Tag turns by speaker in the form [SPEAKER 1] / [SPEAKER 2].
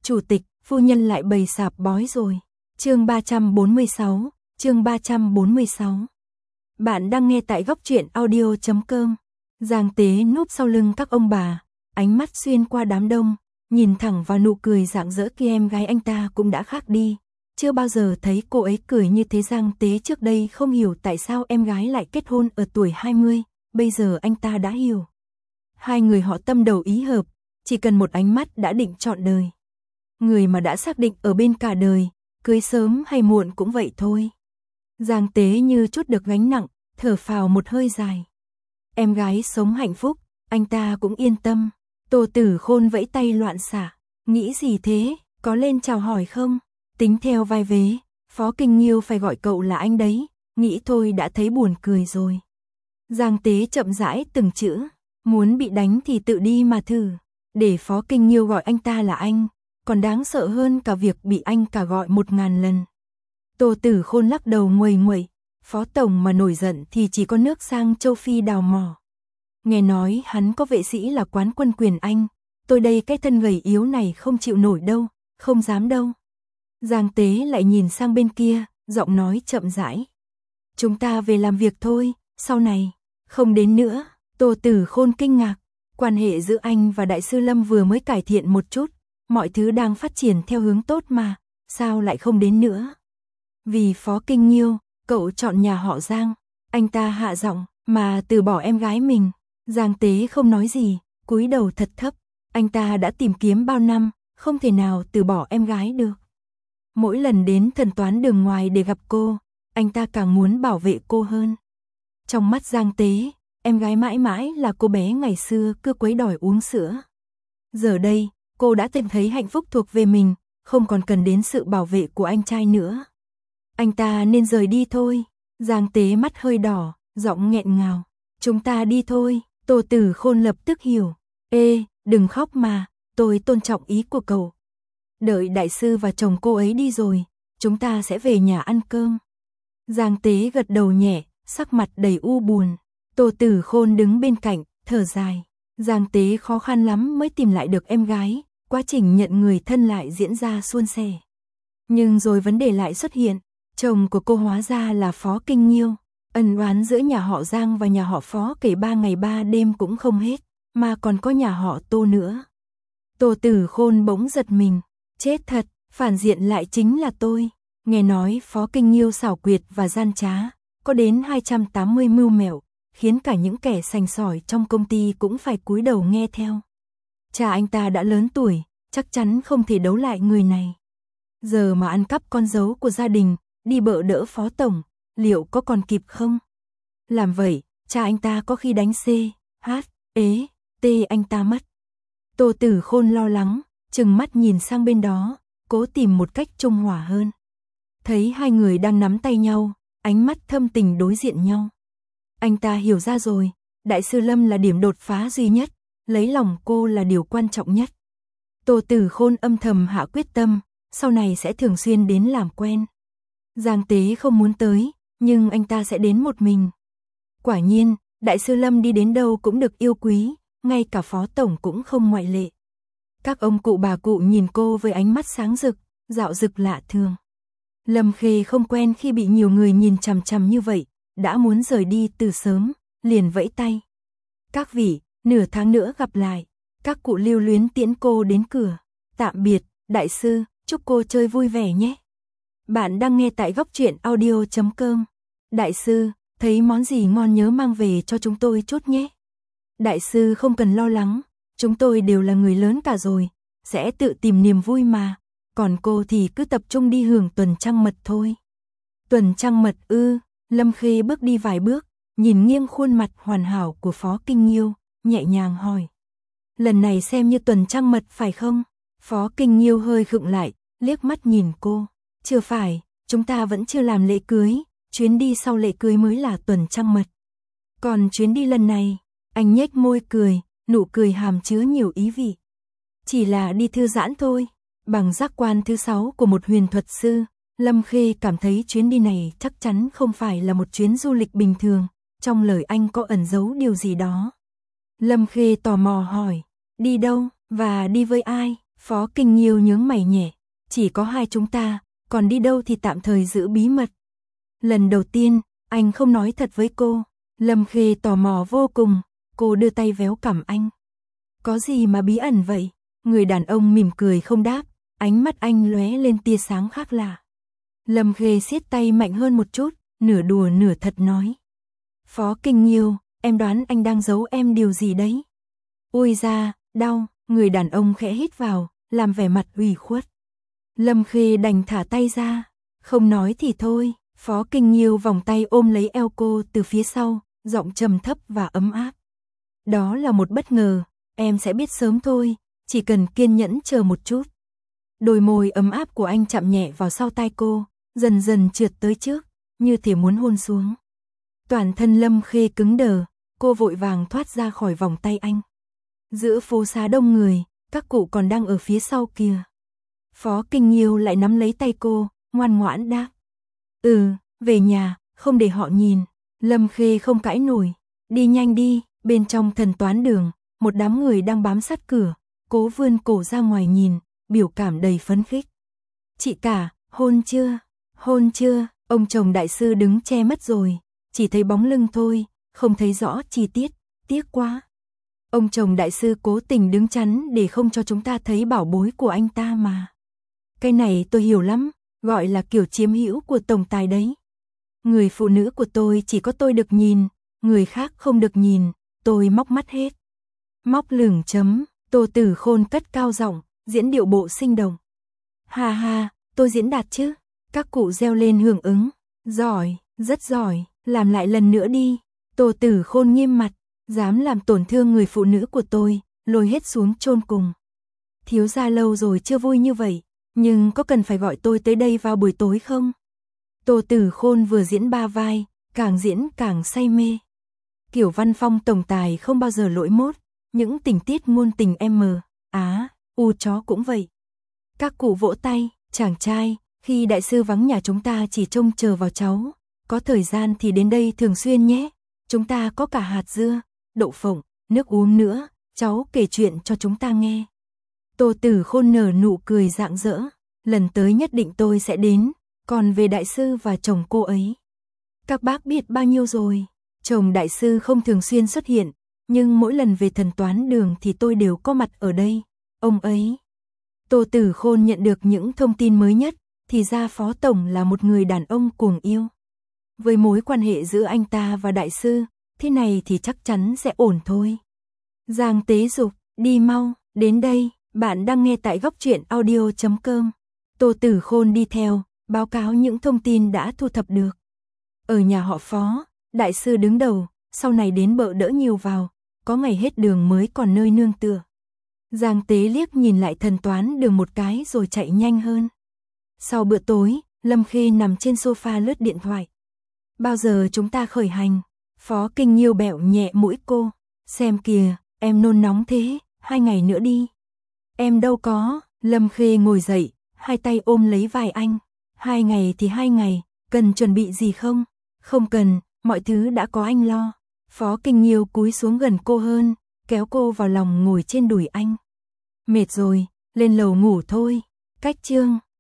[SPEAKER 1] Chủ tịch, phu nhân lại bày sạp bói rồi. Chương 346, chương 346. Bạn đang nghe tại góc truyện audio.com. Giang Tế núp sau lưng các ông bà, ánh mắt xuyên qua đám đông, nhìn thẳng vào nụ cười rạng rỡ kia. Em gái anh ta cũng đã khác đi. Chưa bao giờ thấy cô ấy cười như thế. Giang Tế trước đây không hiểu tại sao em gái lại kết hôn ở tuổi 20, bây giờ anh ta đã hiểu. Hai người họ tâm đầu ý hợp, chỉ cần một ánh mắt đã định trọn đời. Người mà đã xác định ở bên cả đời, cưới sớm hay muộn cũng vậy thôi. Giang Tế như chút được gánh nặng, thở phào một hơi dài. Em gái sống hạnh phúc, anh ta cũng yên tâm. Tô Tử Khôn vẫy tay loạn xạ. Nghĩ gì thế, có lên chào hỏi không? Tính theo vai vế, Phó Kinh Nghiêu phải gọi cậu là anh đấy, nghĩ thôi đã thấy buồn cười rồi. Giang Tế chậm rãi từng chữ, muốn bị đánh thì tự đi mà thử. Để Phó Kinh Nghiêu gọi anh ta là anh, còn đáng sợ hơn cả việc bị anh cả gọi 1000 lần. Tô Tử Khôn lắc đầu nguầy nguậy, Phó Tổng mà nổi giận thì chỉ có nước sang châu Phi đào mỏ. Nghe nói hắn có vệ sĩ là quán quân quyền Anh, tôi đây cái thân gầy yếu này không chịu nổi đâu, không dám đâu. Giang Tế lại nhìn sang bên kia, giọng nói chậm rãi. Chúng ta về làm việc thôi, sau này, không đến nữa. Tô Tử Khôn kinh ngạc, quan hệ giữa anh và Đại sư Lâm vừa mới cải thiện một chút, mọi thứ đang phát triển theo hướng tốt mà, sao lại không đến nữa? Vì Phó Kinh Nghiêu, cậu chọn nhà họ Giang, anh ta hạ giọng, mà từ bỏ em gái mình. Giang Tế không nói gì, cúi đầu thật thấp, anh ta đã tìm kiếm bao năm, không thể nào từ bỏ em gái được. Mỗi lần đến Thần Toán Đường ngoài để gặp cô, anh ta càng muốn bảo vệ cô hơn. Trong mắt Giang Tế, em gái mãi mãi là cô bé ngày xưa cứ quấy đòi uống sữa. Giờ đây, cô đã tìm thấy hạnh phúc thuộc về mình, không còn cần đến sự bảo vệ của anh trai nữa. Anh ta nên rời đi thôi. Giang Tế mắt hơi đỏ, giọng nghẹn ngào. Chúng ta đi thôi. Tô Tử Khôn lập tức hiểu. Ê, đừng khóc mà, tôi tôn trọng ý của cậu. Đợi đại sư và chồng cô ấy đi rồi, chúng ta sẽ về nhà ăn cơm. Giang Tế gật đầu nhẹ, sắc mặt đầy u buồn. Tô Tử Khôn đứng bên cạnh, thở dài. Giang Tế khó khăn lắm mới tìm lại được em gái, quá trình nhận người thân lại diễn ra suôn sẻ. Nhưng rồi vấn đề lại xuất hiện, chồng của cô hóa ra là Phó Kinh Nghiêu. Ân oán giữa nhà họ Giang và nhà họ Phó kể 3 ngày 3 đêm cũng không hết, mà còn có nhà họ Tô nữa. Tô Tử Khôn bỗng giật mình, chết thật, phản diện lại chính là tôi. Nghe nói Phó Kinh Nghiêu xảo quyệt và gian trá, có đến 280 mưu mẹo, khiến cả những kẻ sành sỏi trong công ty cũng phải cúi đầu nghe theo. Cha anh ta đã lớn tuổi, chắc chắn không thể đấu lại người này. Giờ mà ăn cắp con dấu của gia đình, đi bợ đỡ Phó Tổng, liệu có còn kịp không? Làm vậy, cha anh ta có khi đánh C, H, ế, T anh ta mất. Tô Tử Khôn lo lắng, trừng mắt nhìn sang bên đó, cố tìm một cách trung hòa hơn. Thấy hai người đang nắm tay nhau, ánh mắt thâm tình đối diện nhau. Anh ta hiểu ra rồi, Đại sư Lâm là điểm đột phá duy nhất, lấy lòng cô là điều quan trọng nhất. Tô Tử Khôn âm thầm hạ quyết tâm, sau này sẽ thường xuyên đến làm quen. Giang Tế không muốn tới, nhưng anh ta sẽ đến một mình. Quả nhiên, Đại sư Lâm đi đến đâu cũng được yêu quý, ngay cả Phó Tổng cũng không ngoại lệ. Các ông cụ bà cụ nhìn cô với ánh mắt sáng rực, dạo rực lạ thường. Lâm Khê không quen khi bị nhiều người nhìn chằm chằm như vậy, đã muốn rời đi từ sớm, liền vẫy tay. Các vị, nửa tháng nữa gặp lại. Các cụ lưu luyến tiễn cô đến cửa. Tạm biệt, đại sư, chúc cô chơi vui vẻ nhé. Bạn đang nghe tại góc truyện audio.com. Đại sư, thấy món gì ngon nhớ mang về cho chúng tôi chút nhé. Đại sư không cần lo lắng, chúng tôi đều là người lớn cả rồi, sẽ tự tìm niềm vui mà. Còn cô thì cứ tập trung đi hưởng tuần trăng mật thôi. Tuần trăng mật ư? Lâm Khê bước đi vài bước, nhìn nghiêng khuôn mặt hoàn hảo của Phó Kinh Nghiêu, nhẹ nhàng hỏi. Lần này xem như tuần trăng mật phải không? Phó Kinh Nghiêu hơi khựng lại, liếc mắt nhìn cô. Chưa phải, chúng ta vẫn chưa làm lễ cưới, chuyến đi sau lễ cưới mới là tuần trăng mật. Còn chuyến đi lần này, anh nhếch môi cười, nụ cười hàm chứa nhiều ý vị. Chỉ là đi thư giãn thôi. Bằng giác quan thứ 6 của một huyền thuật sư, Lâm Khê cảm thấy chuyến đi này chắc chắn không phải là một chuyến du lịch bình thường, trong lời anh có ẩn giấu điều gì đó. Lâm Khê tò mò hỏi, đi đâu, và đi với ai? Phó Kinh Nhiêu nhướng mày nhẹ, chỉ có hai chúng ta, còn đi đâu thì tạm thời giữ bí mật. Lần đầu tiên, anh không nói thật với cô. Lâm Khê tò mò vô cùng, cô đưa tay véo cằm anh. Có gì mà bí ẩn vậy? Người đàn ông mỉm cười không đáp, ánh mắt anh lóe lên tia sáng khác lạ. Lâm Khê siết tay mạnh hơn một chút, nửa đùa nửa thật nói. Phó Kinh Nhiêu, em đoán anh đang giấu em điều gì đấy? Ôi da, đau, người đàn ông khẽ hít vào, làm vẻ mặt ủy khuất. Lâm Khê đành thả tay ra, không nói thì thôi. Phó Kinh Nhiêu vòng tay ôm lấy eo cô từ phía sau, giọng trầm thấp và ấm áp. Đó là một bất ngờ, em sẽ biết sớm thôi, chỉ cần kiên nhẫn chờ một chút. Đôi môi ấm áp của anh chạm nhẹ vào sau tai cô, dần dần trượt tới trước, như thể muốn hôn xuống. Toàn thân Lâm Khê cứng đờ, cô vội vàng thoát ra khỏi vòng tay anh. Giữa phố xá đông người, các cụ còn đang ở phía sau kia. Phó Kinh Nhiêu lại nắm lấy tay cô, ngoan ngoãn đáp. Về nhà, không để họ nhìn. Lâm Khê không cãi nổi. Đi nhanh đi, bên trong thần toán đường, một đám người đang bám sát cửa, cố vươn cổ ra ngoài nhìn, biểu cảm đầy phấn khích. Chị cả, hôn chưa? Hôn chưa? Ông chồng đại sư đứng che mất rồi, chỉ thấy bóng lưng thôi, không thấy rõ chi tiết, tiếc quá. Ông chồng đại sư cố tình đứng chắn để không cho chúng ta thấy bảo bối của anh ta mà. Cái này tôi hiểu lắm, gọi là kiểu chiếm hữu của tổng tài đấy. Người phụ nữ của tôi chỉ có tôi được nhìn, người khác không được nhìn, tôi móc mắt hết. Móc lửng chấm, Tô Tử Khôn cất cao giọng, diễn điệu bộ sinh động. Ha ha, tôi diễn đạt chứ. Các cụ reo lên hưởng ứng. Giỏi, rất giỏi, làm lại lần nữa đi. Tô Tử Khôn nghiêm mặt, dám làm tổn thương người phụ nữ của tôi, lôi hết xuống chôn cùng. Thiếu gia lâu rồi chưa vui như vậy, nhưng có cần phải gọi tôi tới đây vào buổi tối không? Tô Tử Khôn vừa diễn 3 vai, càng diễn càng say mê. Kiểu văn phong tổng tài không bao giờ lỗi mốt, những tình tiết ngôn tình chó cũng vậy. Các cụ vỗ tay, chàng trai, khi đại sư vắng nhà chúng ta chỉ trông chờ vào cháu, có thời gian thì đến đây thường xuyên nhé. Chúng ta có cả hạt dưa, đậu phộng, nước uống nữa, cháu kể chuyện cho chúng ta nghe. Tô Tử Khôn nở nụ cười rạng rỡ, lần tới nhất định tôi sẽ đến, còn về đại sư và chồng cô ấy. Các bác biết bao nhiêu rồi, chồng đại sư không thường xuyên xuất hiện, nhưng mỗi lần về thần toán đường thì tôi đều có mặt ở đây, ông ấy. Tô Tử Khôn nhận được những thông tin mới nhất, thì ra Phó Tổng là một người đàn ông cuồng yêu. Với mối quan hệ giữa anh ta và đại sư, thế này thì chắc chắn sẽ ổn thôi. Giang Tế Dục, đi mau, đến đây, bạn đang nghe tại góc truyện audio.com. Tô Tử Khôn đi theo, báo cáo những thông tin đã thu thập được. Ở nhà họ Phó, đại sư đứng đầu, sau này đến bợ đỡ nhiều vào, có ngày hết đường mới còn nơi nương tựa. Giang Tế liếc nhìn lại thần toán đường một cái rồi chạy nhanh hơn. Sau bữa tối, Lâm Khê nằm trên sofa lướt điện thoại. Bao giờ chúng ta khởi hành? Phó Kinh Nhiêu bẹo nhẹ mũi cô. Xem kìa, em nôn nóng thế, 2 ngày nữa đi. Em đâu có, Lâm Khê ngồi dậy, hai tay ôm lấy vai anh. 2 ngày thì 2 ngày, cần chuẩn bị gì không? Không cần, mọi thứ đã có anh lo. Phó Kinh Nhiêu cúi xuống gần cô hơn, kéo cô vào lòng ngồi trên đùi anh. Mệt rồi, lên lầu ngủ thôi. Cách chương